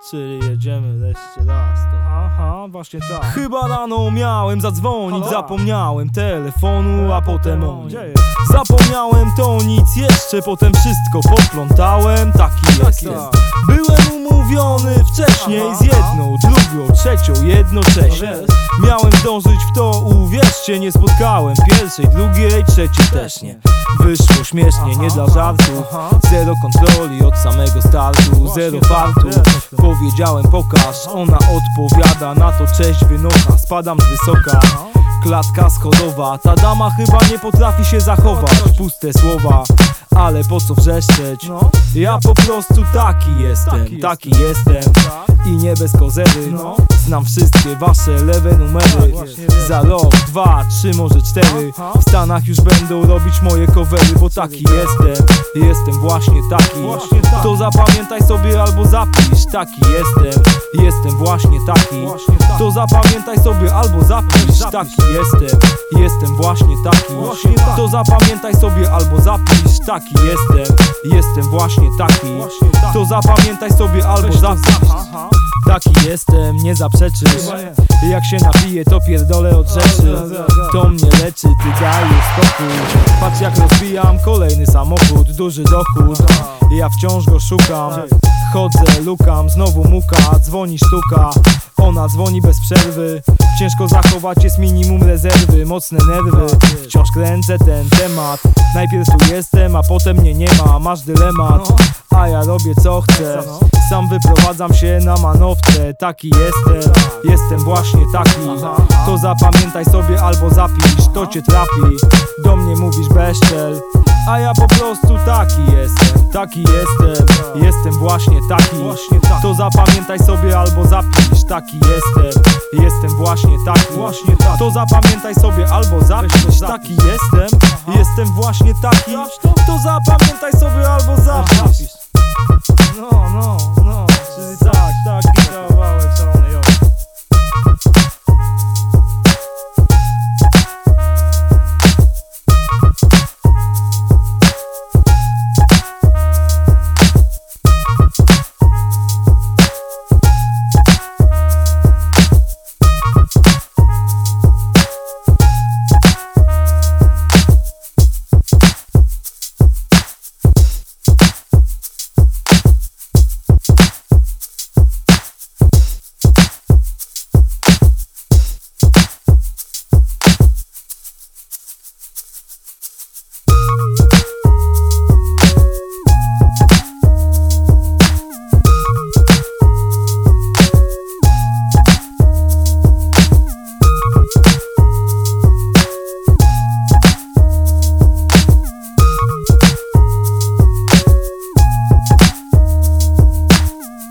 Czyli jedziemy jeszcze raz to. Aha, właśnie tak. Chyba rano miałem zadzwonić, zapomniałem telefonu, a potem on. Zapomniałem to nic jeszcze, potem wszystko poplątałem, taki jestem. Byłem umówiony wcześniej z jedną, drugą, trzecią jednocześnie. Miałem zdążyć w to, uwierzcie, nie spotkałem pierwszej, drugiej, trzeciej też nie. Wyszło śmiesznie, nie dla żartu. Zero kontroli od samego startu, zero fartu. Powiedziałem pokaż, ona odpowiada na to cześć wynocha. Spadam z wysoka, klatka schodowa. Ta dama chyba nie potrafi się zachować. Puste słowa, ale po co wrzeszczeć? Ja po prostu taki jestem i nie bez kozery. Znam wszystkie wasze lewe numery. Za rok, 2, 3, może 4 w Stanach już będą robić moje covery. Bo taki jestem właśnie taki. To zapamiętaj sobie albo zapisz. Taki jestem właśnie taki. To zapamiętaj sobie albo zapisz. Taki jestem właśnie taki. To zapamiętaj sobie albo zapisz. Taki jestem właśnie taki. To zapamiętaj sobie albo zapisz. Taki jestem, nie zaprzeczysz. Jak się napiję, to pierdolę od rzeczy. To mnie leczy, ty daj już spokój. Patrz jak rozbijam kolejny samochód. Duży dochód, ja wciąż go szukam. Chodzę, lukam, znowu muka. Dzwoni sztuka, ona dzwoni bez przerwy. Ciężko zachować jest minimum rezerwy. Mocne nerwy, wciąż kręcę ten temat. Najpierw tu jestem, a potem mnie nie ma. Masz dylemat, a ja robię co chcę. Sam wyprowadzam się na manowce. Taki jestem właśnie taki. To zapamiętaj sobie albo zapisz. To cię trafi, do mnie mówisz bezczel. A ja po prostu taki jestem właśnie taki. To zapamiętaj sobie albo zapisz. Taki jestem właśnie taki. To zapamiętaj sobie albo zapisz. Taki jestem właśnie taki. To zapamiętaj sobie albo zapisz.